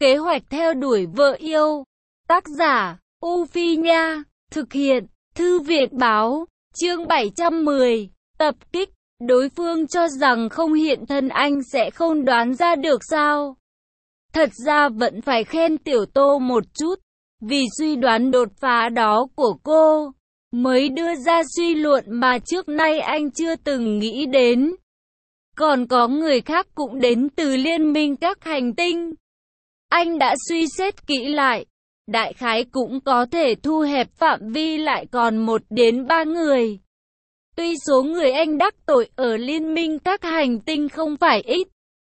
Kế hoạch theo đuổi vợ yêu. Tác giả, U Phi Nha. Thực hiện, Thư viện Báo. Chương 710. Tập kích. Đối phương cho rằng không hiện thân anh sẽ không đoán ra được sao? Thật ra vẫn phải khen Tiểu Tô một chút. Vì suy đoán đột phá đó của cô, mới đưa ra suy luận mà trước nay anh chưa từng nghĩ đến. Còn có người khác cũng đến từ liên minh các hành tinh. Anh đã suy xét kỹ lại, đại khái cũng có thể thu hẹp phạm vi lại còn 1 đến 3 người. Tuy số người anh đắc tội ở liên minh các hành tinh không phải ít,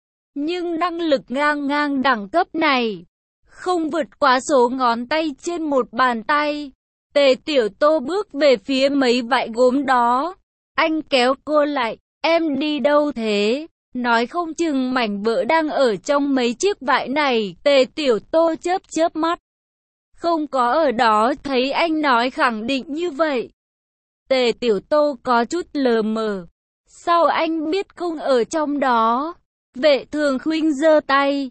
nhưng năng lực ngang đẳng cấp này không vượt quá số ngón tay trên một bàn tay. Tề Tiểu Tô bước về phía mấy vại gốm đó. Anh kéo cô lại. Em đi đâu thế? Nói không chừng mảnh vỡ đang ở trong mấy chiếc vại này. Tề Tiểu Tô chớp mắt. Không có ở đó. Thấy anh nói khẳng định như vậy, Tề Tiểu Tô có chút lờ mờ. Sao anh biết không ở trong đó? Vệ Thường Khuynh giơ tay,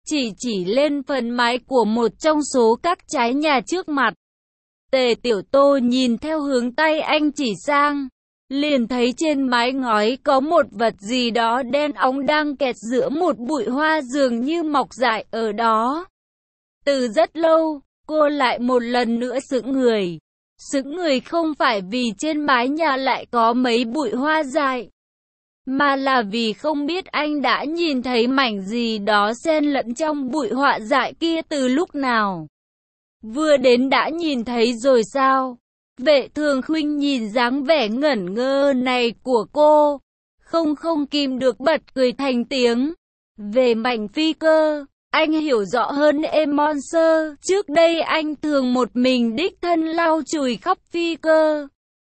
chỉ lên phần mái của một trong số các trái nhà trước mặt. Tề Tiểu Tô nhìn theo hướng tay anh chỉ sang, liền thấy trên mái ngói có một vật gì đó đen óng đang kẹt giữa một bụi hoa dường như mọc dại ở đó. Từ rất lâu, cô lại một lần nữa sững người. Sững người không phải vì trên mái nhà lại có mấy bụi hoa dại, mà là vì không biết anh đã nhìn thấy mảnh gì đó xen lẫn trong bụi hoa dại kia từ lúc nào. Vừa đến đã nhìn thấy rồi sao? Vệ Thường Khuynh nhìn dáng vẻ ngẩn ngơ này của cô, không kìm được bật cười thành tiếng. Về mảnh phi cơ, anh hiểu rõ hơn Emon Sơ. Trước đây anh thường một mình đích thân lau chùi khắp phi cơ.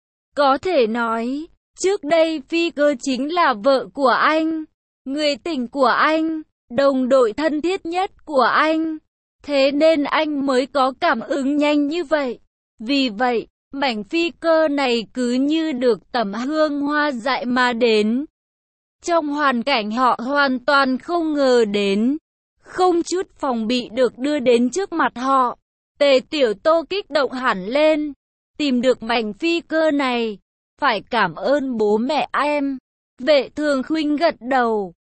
Có thể nói, trước đây phi cơ chính là vợ của anh, người tình của anh, đồng đội thân thiết nhất của anh. Thế nên anh mới có cảm ứng nhanh như vậy. Vì vậy, mảnh phi cơ này cứ như được tẩm hương hoa dại mà đến. Trong hoàn cảnh họ hoàn toàn không ngờ đến, không chút phòng bị được đưa đến trước mặt họ. Tề Tiểu Tô kích động hẳn lên. Tìm được mảnh phi cơ này, phải cảm ơn bố mẹ em. Vệ Thường Khuynh gật đầu.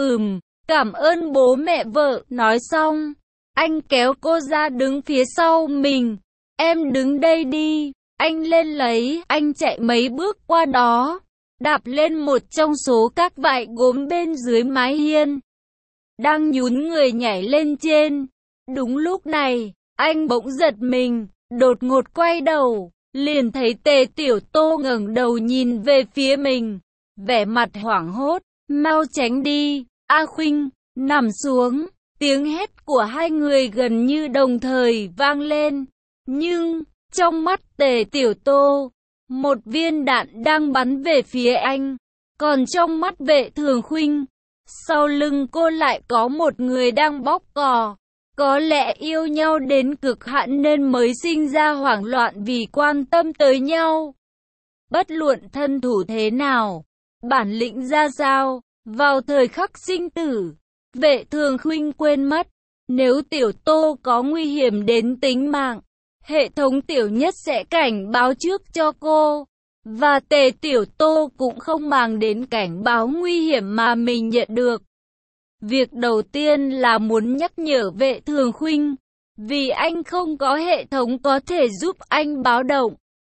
Cảm ơn bố mẹ vợ. Nói xong, anh kéo cô ra đứng phía sau mình. Em đứng đây đi. Anh lên lấy. Anh chạy mấy bước qua đó, đạp lên một trong số các vại gốm bên dưới mái hiên, đang nhún người nhảy lên trên. Đúng lúc này, anh bỗng giật mình, đột ngột quay đầu, liền thấy Tề Tiểu Tô ngẩng đầu nhìn về phía mình, vẻ mặt hoảng hốt. Mau tránh đi, A Khuynh, nằm xuống. Tiếng hét của hai người gần như đồng thời vang lên. Nhưng, trong mắt Tề Tiểu Tô, một viên đạn đang bắn về phía anh. Còn trong mắt Vệ Thường Khuynh, sau lưng cô lại có một người đang bóp cò. Có lẽ yêu nhau đến cực hạn nên mới sinh ra hoảng loạn vì quan tâm tới nhau. Bất luận thân thủ thế nào, bản lĩnh ra sao, vào thời khắc sinh tử, Vệ Thường Khuynh quên mất, nếu Tiểu Tô có nguy hiểm đến tính mạng, hệ thống Tiểu Nhất sẽ cảnh báo trước cho cô. Và Tề Tiểu Tô cũng không màng đến cảnh báo nguy hiểm mà mình nhận được. Việc đầu tiên là muốn nhắc nhở Vệ Thường Khuynh, vì anh không có hệ thống có thể giúp anh báo động.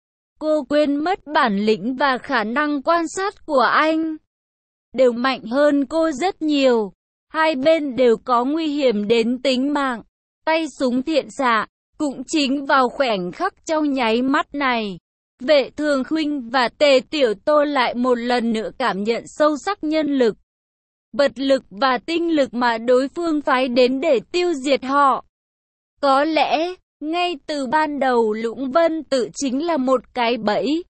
Cô quên mất bản lĩnh và khả năng quan sát của anh đều mạnh hơn cô rất nhiều. Hai bên đều có nguy hiểm đến tính mạng. Tay súng thiện xạ. Cũng chính vào khoảnh khắc trong nháy mắt này, Vệ Thường Khuynh và Tề Tiểu Tô lại một lần nữa cảm nhận sâu sắc nhân lực, vật lực và tinh lực mà đối phương phái đến để tiêu diệt họ. Có lẽ, ngay từ ban đầu Lũng Vân Tự chính là một cái bẫy.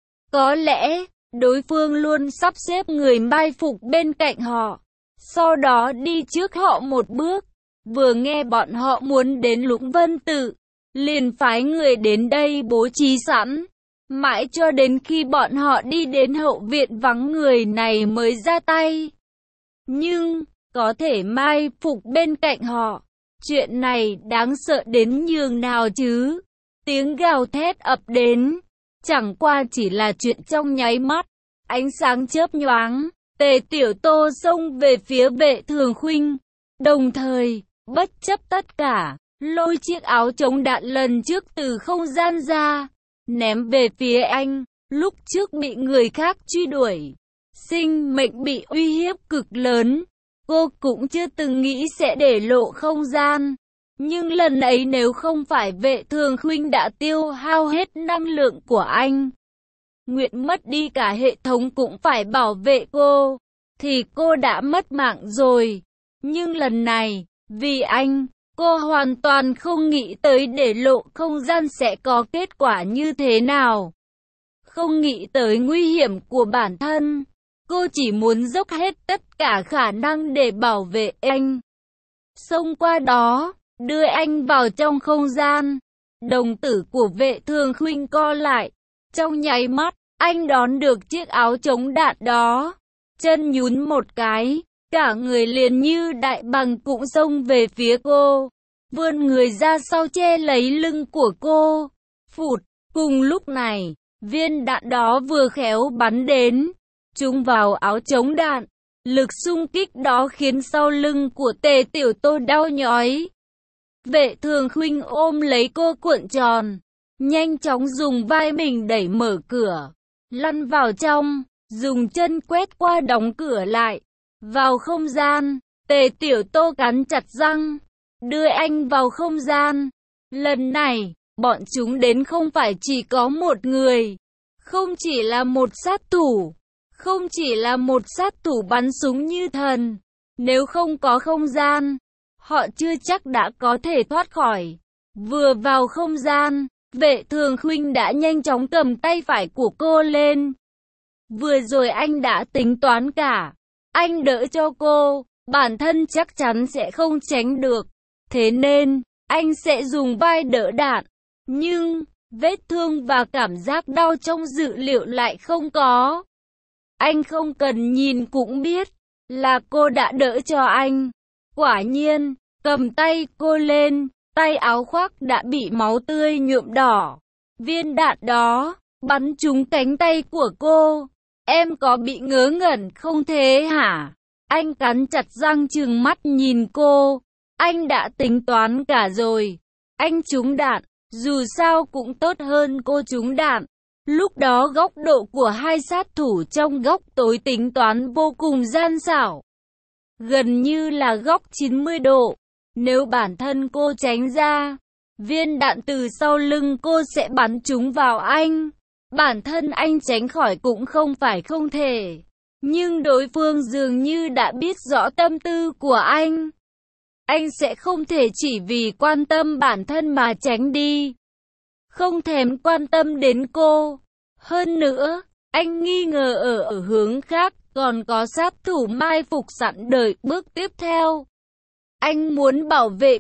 Có lẽ, đối phương luôn sắp xếp người mai phục bên cạnh họ, sau đó đi trước họ một bước. Vừa nghe bọn họ muốn đến Lũng Vân Tự, liền phái người đến đây bố trí sẵn. Mãi cho đến khi bọn họ đi đến hậu viện vắng người này mới ra tay. Nhưng, có thể mai phục bên cạnh họ, Chuyện này đáng sợ đến nhường nào chứ? Tiếng gào thét ập đến. Chẳng qua chỉ là chuyện trong nháy mắt. Ánh sáng chớp nhoáng. Tề Tiểu Tô xông về phía Vệ Thường Khuynh. Đồng thời, bất chấp tất cả, lôi chiếc áo chống đạn lần trước từ không gian ra, ném về phía anh. Lúc trước bị người khác truy đuổi, sinh mệnh bị uy hiếp cực lớn, cô cũng chưa từng nghĩ sẽ để lộ không gian. Nhưng lần ấy nếu không phải Vệ Thường Khuynh đã tiêu hao hết năng lượng của anh, nguyện mất đi cả hệ thống cũng phải bảo vệ cô, thì cô đã mất mạng rồi. Nhưng lần này, vì anh, cô hoàn toàn không nghĩ tới để lộ không gian sẽ có kết quả như thế nào. Không nghĩ tới nguy hiểm của bản thân. Cô chỉ muốn dốc hết tất cả khả năng để bảo vệ anh. Xông qua đó, đưa anh vào trong không gian. Đồng tử của Vệ Thường Khuynh co lại. Trong nháy mắt, anh đón được chiếc áo chống đạn đó. Chân nhún một cái, cả người liền như đại bàng cũng xông về phía cô. Vươn người ra sau che lấy lưng của cô. Phụt, cùng lúc này, viên đạn đó vừa khéo bắn đến, trúng vào áo chống đạn. Lực xung kích đó khiến sau lưng của Tề Tiểu Tô đau nhói. Vệ Thường Khuynh ôm lấy cô cuộn tròn, nhanh chóng dùng vai mình đẩy mở cửa, lăn vào trong, dùng chân quét qua đóng cửa lại. Vào không gian, Tề Tiểu Tô cắn chặt răng, đưa anh vào không gian. Lần này, bọn chúng đến không phải chỉ có một người, không chỉ là một sát thủ, không chỉ là một sát thủ bắn súng như thần. Nếu không có không gian, họ chưa chắc đã có thể thoát khỏi. Vừa vào không gian, Vệ Thường Khuynh đã nhanh chóng cầm tay phải của cô lên. Vừa rồi anh đã tính toán cả. Anh đỡ cho cô, bản thân chắc chắn sẽ không tránh được. Thế nên, anh sẽ dùng vai đỡ đạn. Nhưng, vết thương và cảm giác đau trong dự liệu lại không có. Anh không cần nhìn cũng biết, là cô đã đỡ cho anh. Quả nhiên, cầm tay cô lên, tay áo khoác đã bị máu tươi nhuộm đỏ. Viên đạn đó, bắn trúng cánh tay của cô. Em có bị ngớ ngẩn không thế hả? Anh cắn chặt răng trừng mắt nhìn cô. Anh đã tính toán cả rồi. Anh trúng đạn, dù sao cũng tốt hơn cô trúng đạn. Lúc đó góc độ của hai sát thủ trong góc tối tính toán vô cùng gian xảo. Gần như là góc 90 độ. Nếu bản thân cô tránh ra, viên đạn từ sau lưng cô sẽ bắn trúng vào anh. Bản thân anh tránh khỏi cũng không phải không thể. Nhưng đối phương dường như đã biết rõ tâm tư của anh. Anh sẽ không thể chỉ vì quan tâm bản thân mà tránh đi. Không thèm quan tâm đến cô. Hơn nữa, anh nghi ngờ ở hướng khác còn có sát thủ mai phục sẵn đợi bước tiếp theo. Anh muốn bảo vệ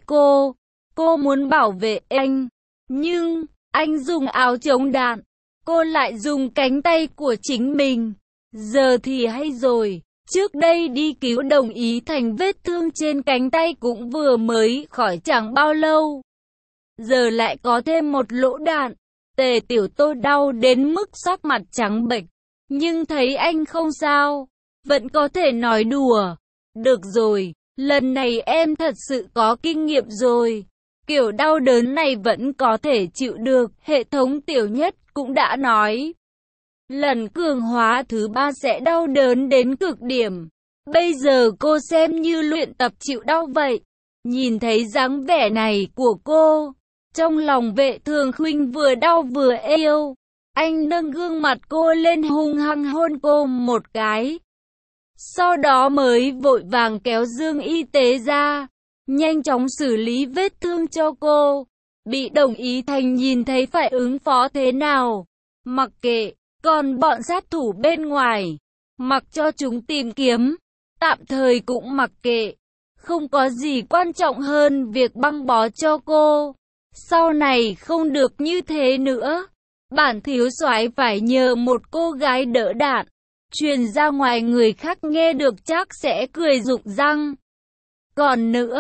cô muốn bảo vệ anh. Nhưng, anh dùng áo chống đạn, cô lại dùng cánh tay của chính mình. Giờ thì hay rồi, trước đây đi cứu đồng ý thành vết thương trên cánh tay cũng vừa mới khỏi chẳng bao lâu. Giờ lại có thêm một lỗ đạn. Tề Tiểu Tô đau đến mức sắc mặt trắng bệch, nhưng thấy anh không sao, vẫn có thể nói đùa. Được rồi, lần này em thật sự có kinh nghiệm rồi. Kiểu đau đớn này vẫn có thể chịu được, hệ thống Tiểu Nhất cũng đã nói. Lần cường hóa thứ 3 sẽ đau đớn đến cực điểm. Bây giờ cô xem như luyện tập chịu đau vậy. Nhìn thấy dáng vẻ này của cô, trong lòng Vệ Thường Khuynh vừa đau vừa yêu. Anh nâng gương mặt cô lên hung hăng hôn cô một cái. Sau đó mới vội vàng kéo dương y tế ra, nhanh chóng xử lý vết thương cho cô. Bị đồng ý thành nhìn thấy phải ứng phó thế nào. Mặc kệ, còn bọn sát thủ bên ngoài, mặc cho chúng tìm kiếm, tạm thời cũng mặc kệ. Không có gì quan trọng hơn việc băng bó cho cô. Sau này không được như thế nữa. Bản thiếu soái phải nhờ một cô gái đỡ đạn. Truyền ra ngoài người khác nghe được chắc sẽ cười rụng răng. Còn nữa,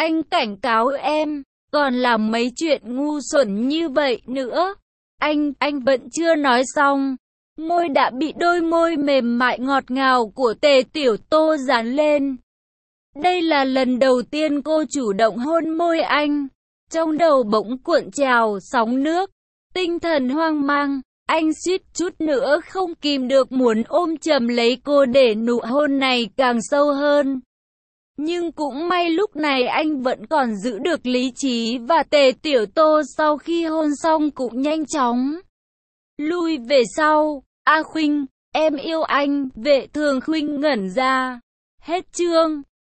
Anh cảnh cáo em, còn làm mấy chuyện ngu xuẩn như vậy nữa. Anh vẫn chưa nói xong. Môi đã bị đôi môi mềm mại ngọt ngào của Tề Tiểu Tô dán lên. Đây là lần đầu tiên cô chủ động hôn môi anh. Trong đầu bỗng cuộn trào sóng nước. Tinh thần hoang mang, anh suýt chút nữa không kìm được muốn ôm chầm lấy cô để nụ hôn này càng sâu hơn. Nhưng cũng may lúc này anh vẫn còn giữ được lý trí và Tề Tiểu Tô sau khi hôn xong cũng nhanh chóng lui về sau. A Khuynh, em yêu anh, Vệ Thường Khuynh ngẩn ra. Hết chương.